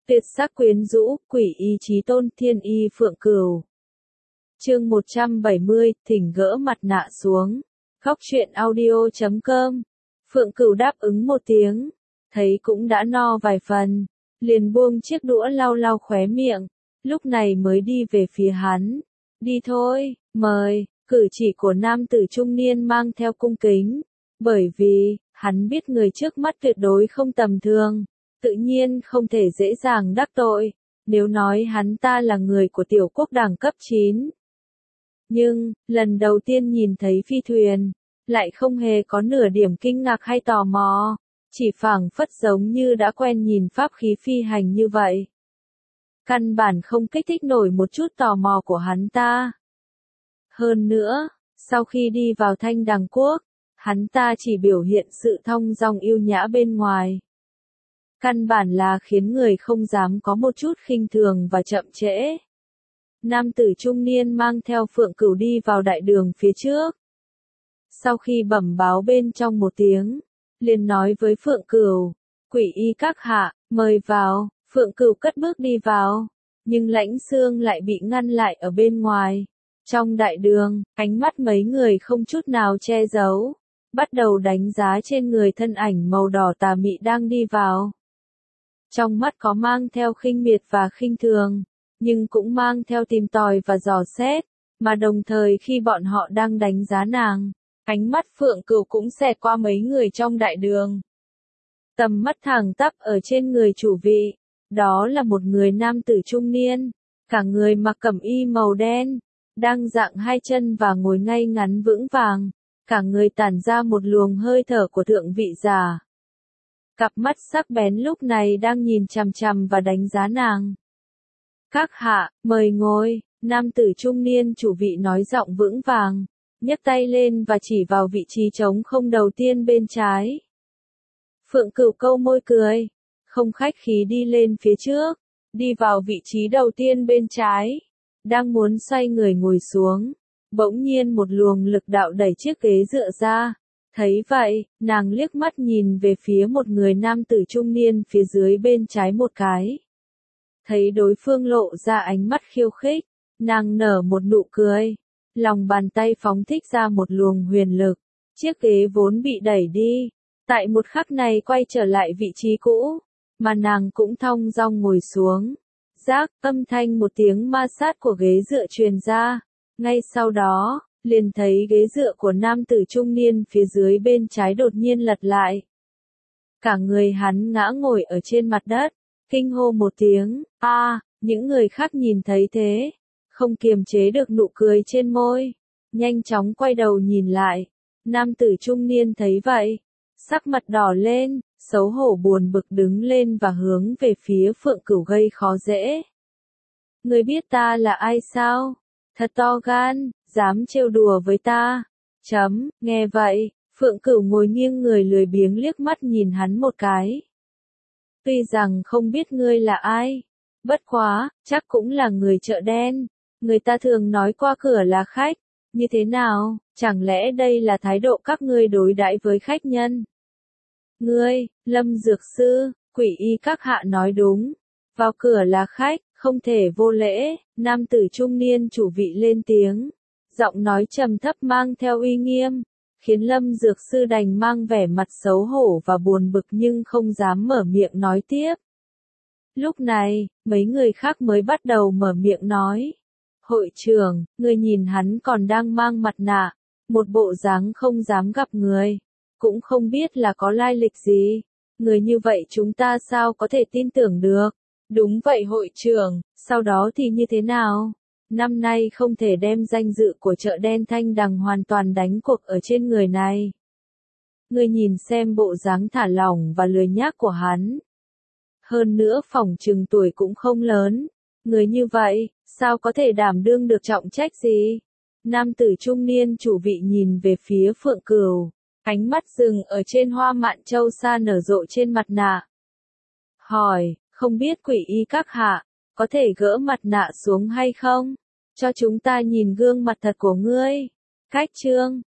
Tuyệt sắc quyến rũ, quỷ y chí tôn, thiên y phượng cửu. Chương 170, thỉnh gỡ mặt nạ xuống. Góc truyện audio.com. Phượng Cửu đáp ứng một tiếng, thấy cũng đã no vài phần, liền buông chiếc đũa lau lau khóe miệng, lúc này mới đi về phía hắn. Đi thôi, mời. Cử chỉ của nam tử trung niên mang theo cung kính, bởi vì hắn biết người trước mắt tuyệt đối không tầm thường, tự nhiên không thể dễ dàng đắc tội, nếu nói hắn ta là người của tiểu quốc đẳng cấp 9. Nhưng, lần đầu tiên nhìn thấy phi thuyền, lại không hề có nửa điểm kinh ngạc hay tò mò, chỉ phảng phất giống như đã quen nhìn pháp khí phi hành như vậy. Căn bản không kích thích nổi một chút tò mò của hắn ta. Hơn nữa, sau khi đi vào Thanh Đằng Quốc, hắn ta chỉ biểu hiện sự thong dong yêu nhã bên ngoài. Căn bản là khiến người không dám có một chút khinh thường và chậm trễ. Nam tử trung niên mang theo Phượng Cửu đi vào đại đường phía trước. Sau khi bẩm báo bên trong một tiếng, liền nói với Phượng Cửu, quỷ y các hạ, mời vào. Phượng Cửu cất bước đi vào, nhưng Lãnh Xương lại bị ngăn lại ở bên ngoài. Trong đại đường, ánh mắt mấy người không chút nào che giấu, bắt đầu đánh giá trên người thân ảnh màu đỏ tà mị đang đi vào. Trong mắt có mang theo khinh miệt và khinh thường, nhưng cũng mang theo tìm tòi và dò xét, mà đồng thời khi bọn họ đang đánh giá nàng, ánh mắt Phượng Cửu cũng xẹt qua mấy người trong đại đường. Tầm mắt thẳng tắp ở trên người chủ vị, đó là một người nam tử trung niên, cả người mặc cẩm y màu đen, đang dạng hai chân và ngồi ngay ngắn vững vàng, cả người tản ra một luồng hơi thở của thượng vị giả. Cặp mắt sắc bén lúc này đang nhìn chằm chằm và đánh giá nàng. Các hạ, mời ngồi. Nam tử trung niên chủ vị nói giọng vững vàng, nhấc tay lên và chỉ vào vị trí trống không đầu tiên bên trái. Phượng Cửu câu môi cười, không khách khí đi lên phía trước, đi vào vị trí đầu tiên bên trái. Đang muốn xoay người ngồi xuống, bỗng nhiên một luồng lực đạo đẩy chiếc ghế dựa ra. Thấy vậy, nàng liếc mắt nhìn về phía một người nam tử trung niên phía dưới bên trái một cái. Thấy đối phương lộ ra ánh mắt khiêu khích, nàng nở một nụ cười, lòng bàn tay phóng thích ra một luồng huyền lực, chiếc ghế vốn bị đẩy đi, tại một khắc này quay trở lại vị trí cũ, mà nàng cũng thong dong ngồi xuống. Rác, âm thanh một tiếng ma sát của ghế dựa truyền ra, ngay sau đó, liền thấy ghế dựa của nam tử trung niên phía dưới bên trái đột nhiên lật lại. Cả người hắn ngã ngồi ở trên mặt đất, kinh hô một tiếng, những người khác nhìn thấy thế, không kiềm chế được nụ cười trên môi, nhanh chóng quay đầu nhìn lại, nam tử trung niên thấy vậy, sắc mặt đỏ lên, xấu hổ buồn bực đứng lên và hướng về phía Phượng Cửu gây khó dễ. Ngươi biết ta là ai sao? Thật to gan, dám trêu đùa với ta. Nghe vậy, Phượng Cửu ngồi nghiêng người lười biếng liếc mắt nhìn hắn một cái. Tuy rằng không biết ngươi là ai, bất quá, chắc cũng là người chợ đen. Người ta thường nói qua cửa là khách, như thế nào, chẳng lẽ đây là thái độ các ngươi đối đãi với khách nhân? Ngươi, Lâm Dược Sư, quỷ y các hạ nói đúng, vào cửa là khách, không thể vô lễ. Nam tử trung niên chủ vị lên tiếng, giọng nói trầm thấp mang theo uy nghiêm, khiến Lâm Dược Sư đành mang vẻ mặt xấu hổ và buồn bực nhưng không dám mở miệng nói tiếp. Lúc này, mấy người khác mới bắt đầu mở miệng nói. Hội trưởng, người nhìn hắn còn đang mang mặt nạ, một bộ dáng không dám gặp người, cũng không biết là có lai lịch gì. Người như vậy chúng ta sao có thể tin tưởng được? Đúng vậy hội trưởng, sau đó thì như thế nào? Năm nay không thể đem danh dự của chợ đen Thanh Đằng hoàn toàn đánh cuộc ở trên người này. Ngươi nhìn xem bộ dáng thả lỏng và lười nhác của hắn. Hơn nữa phỏng chừng tuổi cũng không lớn. Người như vậy, sao có thể đảm đương được trọng trách gì? Nam tử trung niên chủ vị nhìn về phía Phượng Cửu, ánh mắt dừng ở trên hoa mạn châu sa nở rộ trên mặt nạ. Hỏi, không biết quỷ y các hạ, có thể gỡ mặt nạ xuống hay không? Cho chúng ta nhìn gương mặt thật của ngươi. Khách trương,